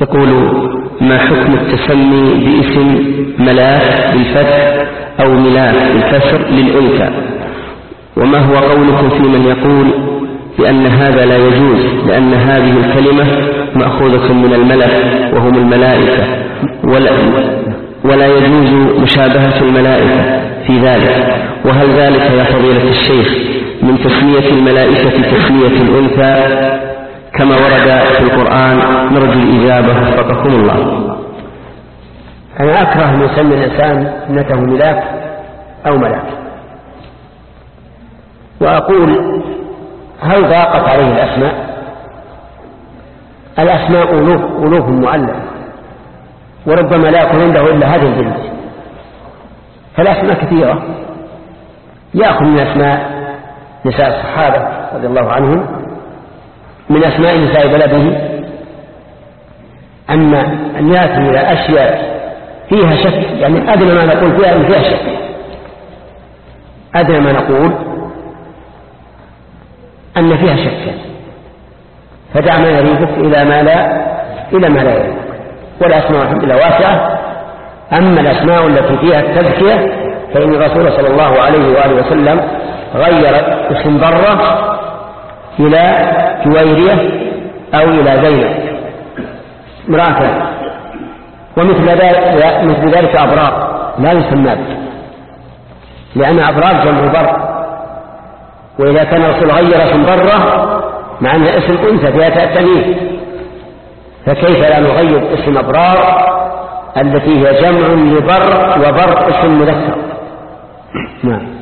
يقول: ما حكم التسمي باسم ملاك بالفتح أو ملاك بالكسر للأنثى؟ وما هو قولكم في من يقول بأن هذا لا يجوز لأن هذه الكلمة مأخوذة من الملك وهم الملائكة، ولا يجوز مشابهة الملائكة في ذلك؟ وهل ذلك يا فضيلة الشيخ من تسمية الملائكة تسمية الأنثى كما ورد في القرآن؟ نرجو الإجابة وفقكم الله. أنا أكره أن يسمي الإنسان ابنته ملاك أو ملاك، وأقول: هل ضاقت عليه الأسماء؟ الأسماء ألوف مؤلفة، وربما لا يكون عنده إلا هذه البنت، فالأسماء كثيرة، يأخذ من أسماء نساء الصحابة رضي الله عنهم، من أسماء نساء بلده. أما أن يأتي إلى أشياء فيها شك، يعني أدنى ما نقول فيها أن فيها شك، أدنى ما نقول أن فيها شك، فدع ما يريدك إلى ما لا يريدك. والأسماء الحمد لله واسعة. أما الأسماء التي فيها التذكية فإن الرسول صلى الله عليه وآله وسلم غير اسم برة إلى جويرية أو إلى زينب امرأة، ومثل ذلك أبرار لا يسمى به، لأن أبرار جمع بر. وإذا كان الرسول غير اسم برة مع أنها اسم أنثى فيها التمييز، فكيف لا نغير اسم أبرار التي هي جمع لبر، وبر اسم مذكر؟ نعم.